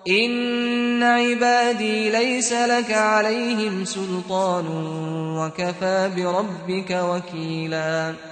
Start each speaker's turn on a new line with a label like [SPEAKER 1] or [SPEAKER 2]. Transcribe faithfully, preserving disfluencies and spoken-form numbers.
[SPEAKER 1] إِنَّ عِبَادِي لَيْسَ لَكَ عَلَيْهِمْ سُلْطَانٌ وَكَفَىٰ بِرَبِّكَ وَكِيلًا